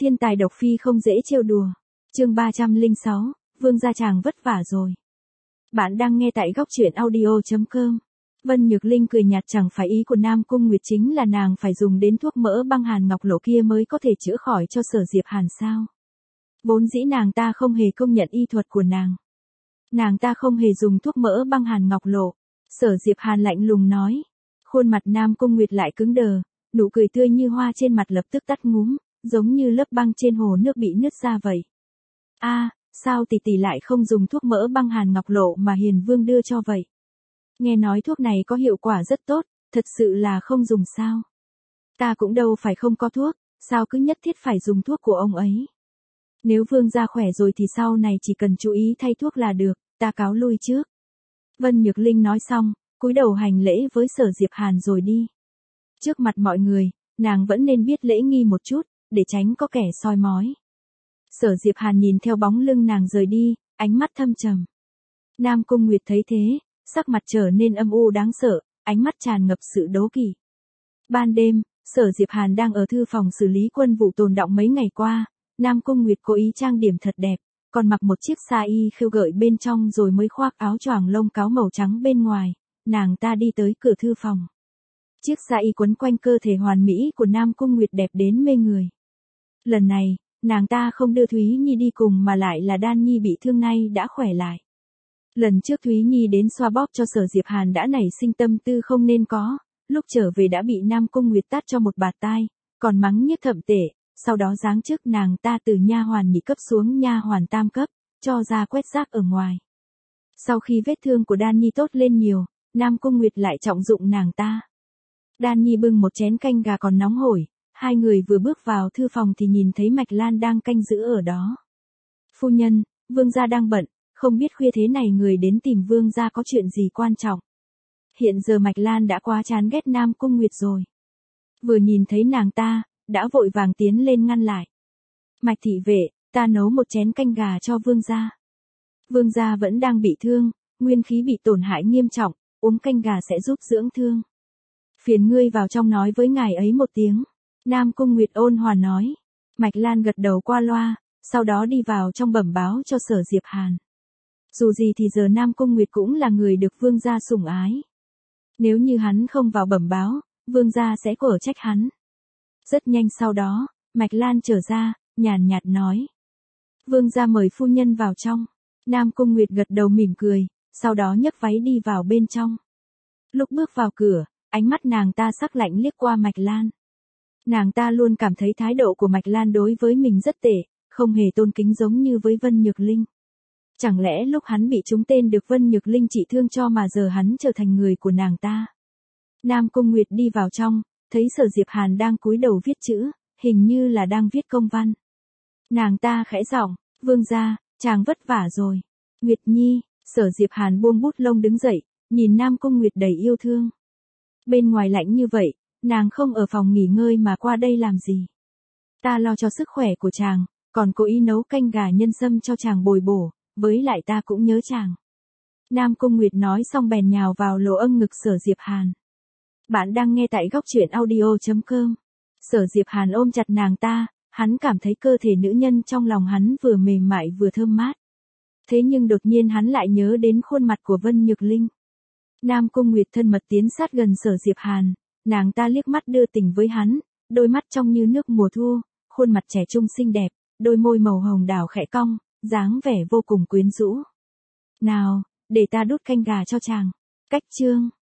Thiên tài độc phi không dễ trêu đùa. Chương 306, Vương gia chàng vất vả rồi. Bạn đang nghe tại góc truyện audio.com. Vân Nhược Linh cười nhạt, chẳng phải ý của Nam Cung Nguyệt chính là nàng phải dùng đến thuốc mỡ băng hàn ngọc lộ kia mới có thể chữa khỏi cho Sở Diệp Hàn sao? Vốn dĩ nàng ta không hề công nhận y thuật của nàng. Nàng ta không hề dùng thuốc mỡ băng hàn ngọc lộ. Sở Diệp Hàn lạnh lùng nói. Khuôn mặt Nam Cung Nguyệt lại cứng đờ, nụ cười tươi như hoa trên mặt lập tức tắt ngúm, giống như lớp băng trên hồ nước bị nứt ra vậy. Sao tỷ tỷ lại không dùng thuốc mỡ băng hàn ngọc lộ mà Hiền Vương đưa cho vậy? Nghe nói thuốc này có hiệu quả rất tốt, thật sự là không dùng sao? Ta cũng đâu phải không có thuốc, sao cứ nhất thiết phải dùng thuốc của ông ấy? Nếu Vương gia khỏe rồi thì sau này chỉ cần chú ý thay thuốc là được, ta cáo lui trước. Vân Nhược Linh nói xong, cúi đầu hành lễ với Sở Diệp Hàn rồi đi. Trước mặt mọi người, nàng vẫn nên biết lễ nghi một chút, để tránh có kẻ soi mói. Sở Diệp Hàn nhìn theo bóng lưng nàng rời đi, ánh mắt thâm trầm. Nam Cung Nguyệt thấy thế, sắc mặt trở nên âm u đáng sợ, ánh mắt tràn ngập sự đố kỵ. Ban đêm, Sở Diệp Hàn đang ở thư phòng xử lý quân vụ tồn đọng mấy ngày qua, Nam Cung Nguyệt cố ý trang điểm thật đẹp, còn mặc một chiếc sa y khêu gợi bên trong rồi mới khoác áo choàng lông cáo màu trắng bên ngoài, nàng ta đi tới cửa thư phòng. Chiếc sa y quấn quanh cơ thể hoàn mỹ của Nam Cung Nguyệt đẹp đến mê người. Lần này, nàng ta không đưa Thúy Nhi đi cùng mà lại là Đan Nhi bị thương nay đã khỏe lại. Lần trước Thúy Nhi đến xoa bóp cho Sở Diệp Hàn đã nảy sinh tâm tư không nên có, lúc trở về đã bị Nam Cung Nguyệt tát cho một bạt tai, còn mắng nhiếc thậm tệ, sau đó giáng chức nàng ta từ nha hoàn nhị cấp xuống nha hoàn tam cấp, cho ra quét rác ở ngoài. Sau khi vết thương của Đan Nhi tốt lên nhiều, Nam Cung Nguyệt lại trọng dụng nàng ta. Đan Nhi bưng một chén canh gà còn nóng hổi, hai người vừa bước vào thư phòng thì nhìn thấy Mạch Lan đang canh giữ ở đó. Phu nhân, Vương gia đang bận, không biết khuya thế này người đến tìm Vương gia có chuyện gì quan trọng. Hiện giờ Mạch Lan đã quá chán ghét Nam Cung Nguyệt rồi. Vừa nhìn thấy nàng ta, đã vội vàng tiến lên ngăn lại. Mạch thị vệ, ta nấu một chén canh gà cho Vương gia. Vương gia vẫn đang bị thương, nguyên khí bị tổn hại nghiêm trọng, uống canh gà sẽ giúp dưỡng thương. Phiền ngươi vào trong nói với ngài ấy một tiếng. Nam Cung Nguyệt ôn hòa nói. Mạch Lan gật đầu qua loa, sau đó đi vào trong bẩm báo cho Sở Diệp Hàn. Dù gì thì giờ Nam Cung Nguyệt cũng là người được Vương gia sủng ái. Nếu như hắn không vào bẩm báo, Vương gia sẽ quở trách hắn. Rất nhanh sau đó, Mạch Lan trở ra, nhàn nhạt nói. Vương gia mời phu nhân vào trong. Nam Cung Nguyệt gật đầu mỉm cười, sau đó nhấc váy đi vào bên trong. Lúc bước vào cửa, ánh mắt nàng ta sắc lạnh liếc qua Mạch Lan. Nàng ta luôn cảm thấy thái độ của Mạch Lan đối với mình rất tệ, không hề tôn kính giống như với Vân Nhược Linh. Chẳng lẽ lúc hắn bị trúng tên được Vân Nhược Linh trị thương cho mà giờ hắn trở thành người của nàng ta? Nam Cung Nguyệt đi vào trong, thấy Sở Diệp Hàn đang cúi đầu viết chữ, hình như là đang viết công văn. Nàng ta khẽ giọng, Vương gia, chàng vất vả rồi. Nguyệt Nhi, Sở Diệp Hàn buông bút lông đứng dậy, nhìn Nam Cung Nguyệt đầy yêu thương. Bên ngoài lạnh như vậy, nàng không ở phòng nghỉ ngơi mà qua đây làm gì? Ta lo cho sức khỏe của chàng, còn cố ý nấu canh gà nhân sâm cho chàng bồi bổ, với lại ta cũng nhớ chàng. Nam Cung Nguyệt nói xong bèn nhào vào lỗ âng ngực Sở Diệp Hàn. Bạn đang nghe tại góc truyện audio.com. Sở Diệp Hàn ôm chặt nàng ta, hắn cảm thấy cơ thể nữ nhân trong lòng hắn vừa mềm mại vừa thơm mát. Thế nhưng đột nhiên hắn lại nhớ đến khuôn mặt của Vân Nhược Linh. Nam Cung Nguyệt thân mật tiến sát gần Sở Diệp Hàn, nàng ta liếc mắt đưa tình với hắn, đôi mắt trong như nước mùa thu, khuôn mặt trẻ trung xinh đẹp, đôi môi màu hồng đào khẽ cong, dáng vẻ vô cùng quyến rũ. Nào, để ta đút canh gà cho chàng. Cách chương